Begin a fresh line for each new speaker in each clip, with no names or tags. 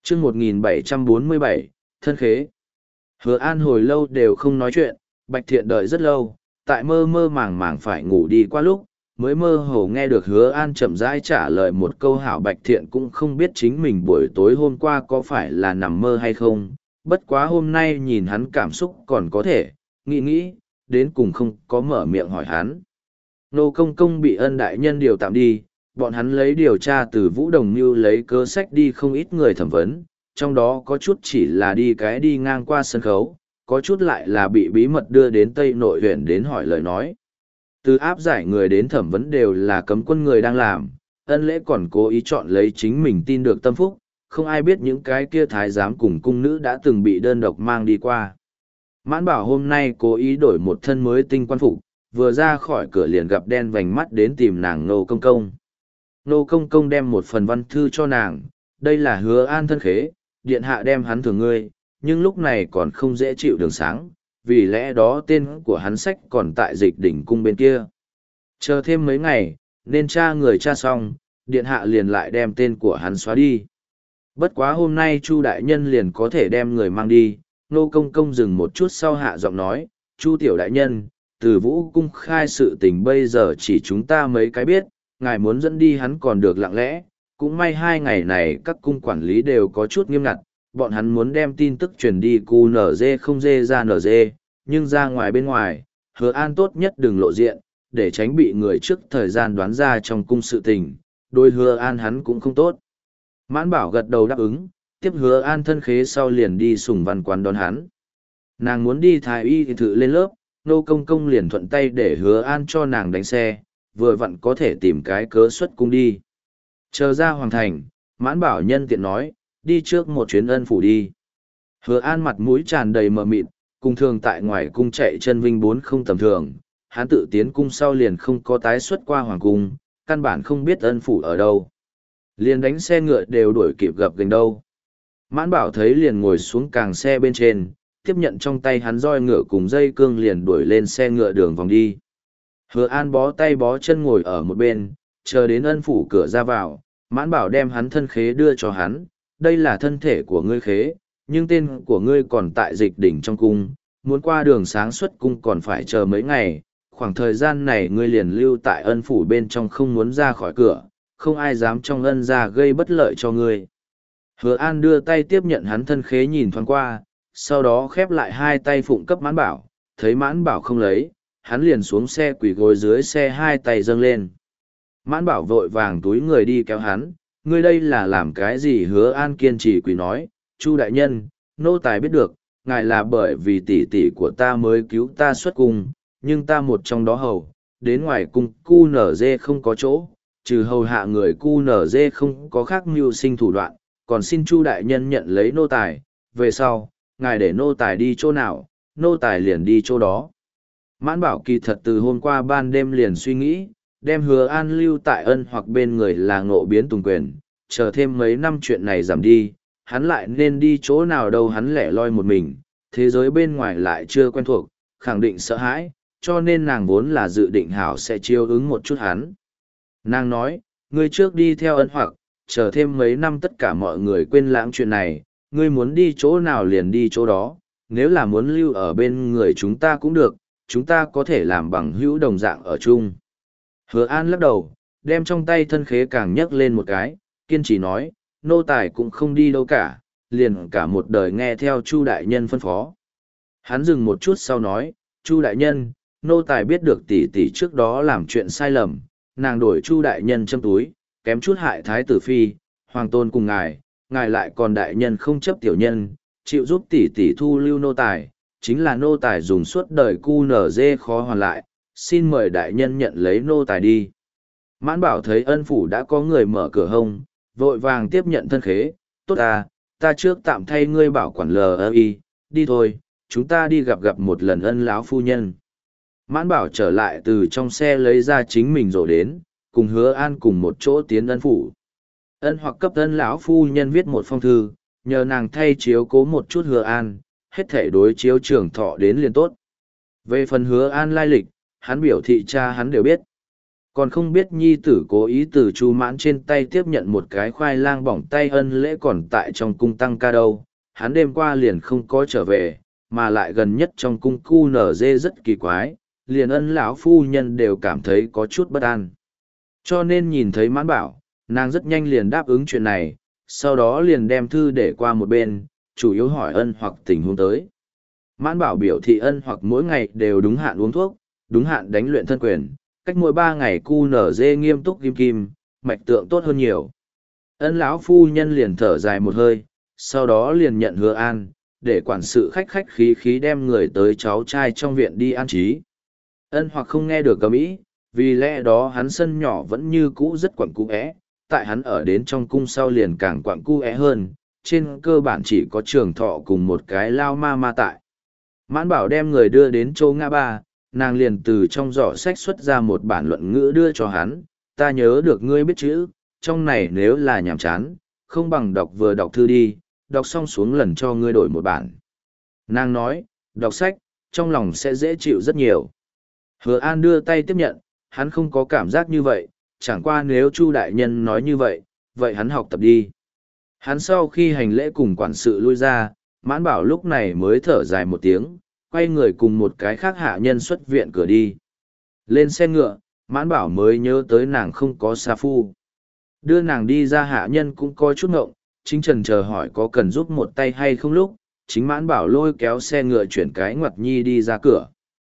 chương 1747, thân khế. Hứa An hồi lâu đều không nói chuyện, Bạch Thiện đợi rất lâu, tại mơ mơ màng màng phải ngủ đi qua lúc, mới mơ hồ nghe được Hứa An chậm rãi trả lời một câu hảo. Bạch Thiện cũng không biết chính mình buổi tối hôm qua có phải là nằm mơ hay không, bất quá hôm nay nhìn hắn cảm xúc còn có thể, nghĩ, đến cùng không có mở miệng hỏi hắn. Nô Công Công bị Ân đại nhân điều tạm đi, bọn hắn lấy điều tra từ Vũ Đồng Như lấy cớ sách đi không ít người thẩm vấn, trong đó có chút chỉ là đi ngang qua sân khấu, có chút lại là bị bí mật đưa đến Tây Nội huyện đến hỏi lời nói. Từ áp giải người đến thẩm vấn đều là cấm quân người đang làm, Ân lễ còn cố ý chọn lấy chính mình tin được tâm phúc, không ai biết những cái kia thái giám cùng cung nữ đã từng bị đơn độc mang đi qua. Mãn Bảo hôm nay cố ý đổi một thân mới tinh quan phục, vừa ra khỏi cửa liền gặp đen vành mắt đến tìm nàng Nô Công Công. Nô Công Công đem một phần văn thư cho nàng, đây là Hứa An thân khế, điện hạ đem hắn thưởng ngươi, nhưng lúc này còn không dễ chịu đường sáng, vì lẽ đó tên của hắn sách còn tại Dịch Đỉnh cung bên kia. Chờ thêm mấy ngày, nên tra người tra xong, điện hạ liền lại đem tên của hắn xóa đi. Bất quá hôm nay Chu đại nhân liền có thể đem người mang đi. Nô Công Công dừng một chút sau hạ giọng nói, Chu tiểu đại nhân, từ Vũ cung khai sự tình bây giờ chỉ chúng ta mấy cái biết, ngài muốn dẫn đi hắn còn được lặng lẽ, cũng may 2 ngày này các cung quản lý đều có chút nghiêm ngặt, bọn hắn muốn đem tin tức truyền đi cu NG không dê ra NG, nhưng ra ngoài bên ngoài, Hứa An tốt nhất đừng lộ diện, để tránh bị người trước thời gian đoán ra trong cung sự tình, đôi Hứa An hắn cũng không tốt. Mãn Bảo gật đầu đáp ứng, tiếp Hứa An thân khế sau liền đi Sùng Văn quán đón hắn. Nàng muốn đi thái y thì thử lên lớp, Nô Công Công liền thuận tay để Hứa An cho nàng đánh xe, vừa vặn có thể tìm cái cớ xuất cung đi. Chờ ra hoàng thành, Mãn Bảo nhân tiện nói, đi trước một chuyến Ân phủ đi. Hứa An mặt mũi tràn đầy mờ mịt, cùng thường tại ngoài cung chạy chân vinh 4 không tầm thường, hắn tự tiến cung sau liền không có tái xuất qua hoàng cung, căn bản không biết Ân phủ ở đâu. Liền đánh xe ngựa đều đuổi kịp gặp gần đâu. Mãn Bảo thấy liền ngồi xuống càng xe bên trên, tiếp nhận trong tay hắn roi ngựa cùng dây cương liền đuổi lên xe ngựa đường vòng đi. Hứa An bó tay bó chân ngồi ở một bên, chờ đến Ân phủ cửa ra vào, Mãn Bảo đem hắn thân khế đưa cho hắn, đây là thân thể của ngươi khế, nhưng tên của ngươi còn tại Dịch Đỉnh trong cung, muốn qua đường sáng xuất cung còn phải chờ mấy ngày, khoảng thời gian này ngươi liền lưu tại Ân phủ bên trong không muốn ra khỏi cửa, không ai dám trong Ân ra gây bất lợi cho ngươi. Hứa An đưa tay tiếp nhận hắn thân khế nhìn thoáng qua, sau đó khép lại 2 tay phụng cấp Mãn Bảo, thấy Mãn Bảo không lấy, hắn liền xuống xe quỳ gối dưới xe 2 tay dâng lên. Mãn Bảo vội vàng túi người đi kéo hắn, ngươi đây là làm cái gì? Hứa An kiên trì quỳ nói, Chu đại nhân, nô tài biết được, ngài là bởi vì tỷ tỷ của ta mới cứu ta xuất cung, nhưng ta một trong đó hầu, đến ngoài cung cu nở dê không có chỗ, trừ hầu hạ người cu nở dê không có khác mưu sinh thủ đoạn, còn xin Chu đại nhân nhận lấy nô tài, về sau, ngài để nô tài đi chỗ nào, nô tài liền đi chỗ đó. Mãn Bảo kỳ thật từ hôm qua ban đêm liền suy nghĩ, đem Hứa An lưu tại Ân hoặc bên người là Ngộ Biến Tùng Quyền, chờ thêm mấy năm chuyện này giảm đi, hắn lại nên đi chỗ nào đâu. Hắn lẻ loi một mình, thế giới bên ngoài lại chưa quen thuộc, khẳng định sợ hãi, cho nên nàng vốn là dự định hảo sẽ chiêu ứng một chút hắn. Nàng nói, ngươi trước đi theo Ân hoặc, chờ thêm mấy năm tất cả mọi người quên lãng chuyện này, ngươi muốn đi chỗ nào liền đi chỗ đó, nếu là muốn lưu ở bên người chúng ta cũng được, chúng ta có thể làm bằng hữu đồng dạng ở chung. Hứa An lắc đầu, đem trong tay thân khế càng nhấc lên một cái, kiên trì nói, nô tài cũng không đi đâu cả, liền cả một đời nghe theo Chu đại nhân phân phó. Hắn dừng một chút sau nói, Chu đại nhân, nô tài biết được tỷ tỷ trước đó làm chuyện sai lầm, nàng đổi Chu đại nhân châm túi, kém chút hại thái tử phi, hoàng tôn cùng ngài, ngài lại còn đại nhân không chấp tiểu nhân, chịu giúp tỷ tỷ thu lưu nô tài, chính là nô tài dùng suốt đời cu nở dê khó hoàn lại, xin mời đại nhân nhận lấy nô tài đi. Mãn Bảo thấy Ân phủ đã có người mở cửa hông, vội vàng tiếp nhận thân khế, tốt ta trước tạm thay ngươi bảo quản LI, đi thôi, chúng ta đi gặp một lần Ân lão phu nhân. Mãn Bảo trở lại từ trong xe lấy ra chính mình rồi đến, cùng Hứa An cùng một chỗ tiến Ân phủ. Ân hoặc cấp Ân lão phu nhân viết một phong thư, nhờ nàng thay chiếu cố một chút Hứa An, hết thể đối chiếu trưởng thọ đến liền tốt. Về phần Hứa An lai lịch, hắn biểu thị cha hắn đều biết. còn không biết nhi tử cố ý từ Chu Mãn trên tay tiếp nhận một cái khoai lang bỏng tay ân lễ còn tại trong cung tăng ca đâu, hắn đêm qua liền không có trở về, mà lại gần nhất trong cung cu nở dê rất kỳ quái, liền ân lão phu nhân đều cảm thấy có chút bất an. Cho nên nhìn thấy Mãn Bảo, nàng rất nhanh liền đáp ứng chuyện này, sau đó liền đem thư để qua một bên, chủ yếu hỏi ân hoặc tình huống tới. Mãn Bảo biểu thị ân hoặc mỗi ngày đều đúng hạn uống thuốc, đúng hạn đánh luyện thân quyền, cách mỗi 3 ngày cu nở dê nghiêm túc kim kim, mạch tượng tốt hơn nhiều. Ân lão phu nhân liền thở dài một hơi, sau đó liền nhận hứa an, để quản sự khách khách khí khí đem người tới cháu trai trong viện đi an trí. Ân hoặc không nghe được cấm ý, vì lẽ đó hắn sân nhỏ vẫn như cũ rất quẩn cũ é, tại hắn ở đến trong cung sau liền càng quẩn cũ é hơn, trên cơ bản chỉ có Trường Thọ cùng một cái lao ma tại. Mãn Bảo đem người đưa đến châu Ngã Ba, nàng liền từ trong giỏ sách xuất ra một bản luận ngữ đưa cho hắn, ta nhớ được ngươi biết chữ, trong này nếu là nhàm chán, không bằng vừa đọc thư đi, đọc xong xuống lần cho ngươi đổi một bản. Nàng nói, đọc sách, trong lòng sẽ dễ chịu rất nhiều. Hứa An đưa tay tiếp nhận, hắn không có cảm giác như vậy, chẳng qua nếu Chu đại nhân nói như vậy, vậy hắn học tập đi. Hắn sau khi hành lễ cùng quản sự lui ra, Mãn Bảo lúc này mới thở dài một tiếng, quay người cùng một cái khác hạ nhân xuất viện cửa đi. Lên xe ngựa, Mãn Bảo mới nhớ tới nàng không có sa phu. Đưa nàng đi ra hạ nhân cũng coi chút ngộng, chính trần chờ hỏi có cần giúp một tay hay không lúc, chính Mãn Bảo lôi kéo xe ngựa chuyển cái ngoặt nhi đi ra cửa.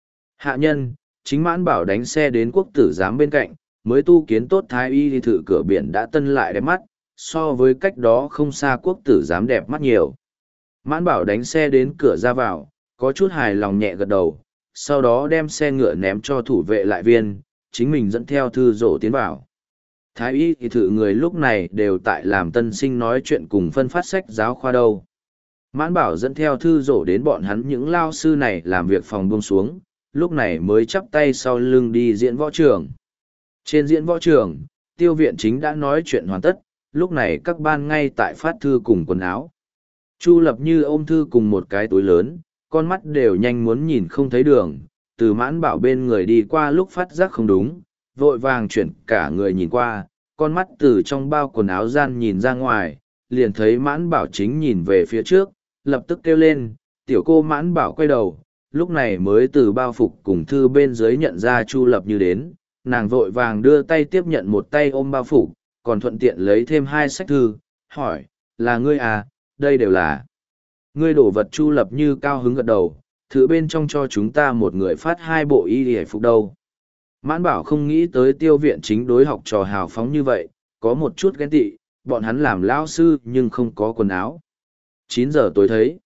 Hạ nhân, chính Mãn Bảo đánh xe đến quốc tử giám bên cạnh, mới tu kiến tốt thái y đi thử cửa biển đã tân lại đẹp mắt, so với cách đó không xa quốc tử giám đẹp mắt nhiều. Mãn Bảo đánh xe đến cửa ra vào, có chút hài lòng nhẹ gật đầu, sau đó đem xe ngựa ném cho thủ vệ lại viên, chính mình dẫn theo thư rổ tiến vào. Thái y thì thử người lúc này đều tại làm tân sinh nói chuyện cùng phân phát sách giáo khoa đâu. Mãn Bảo dẫn theo thư rổ đến bọn hắn những lao sư này làm việc phòng buông xuống, lúc này mới chắp tay sau lưng đi diễn võ trường. Trên diễn võ trường, tiêu viện chính đã nói chuyện hoàn tất, lúc này các ban ngay tại phát thư cùng quần áo. Chu Lập Như ôm thư cùng một cái túi lớn, con mắt đều nhanh muốn nhìn không thấy đường, từ Mãn Bảo bên người đi qua lúc phát giác không đúng, vội vàng chuyển cả người nhìn qua, con mắt từ trong bao quần áo gian nhìn ra ngoài, liền thấy Mãn Bảo chính nhìn về phía trước, lập tức kêu lên, tiểu cô. Mãn Bảo quay đầu, lúc này mới từ bao phục cùng thư bên dưới nhận ra Chu Lập Như đến, nàng vội vàng đưa tay tiếp nhận một tay ôm bao phục, còn thuận tiện lấy thêm 2 sách thư, hỏi, là ngươi à, đây đều là ngươi đổ vật. Chu Lập Như cao hứng gật đầu, thử bên trong cho chúng ta một người phát 2 bộ y hề phục đâu. Mãn Bảo không nghĩ tới tiêu viện chính đối học trò hào phóng như vậy, có một chút ghen tị, bọn hắn làm lao sư nhưng không có quần áo. 9 giờ tối thấy.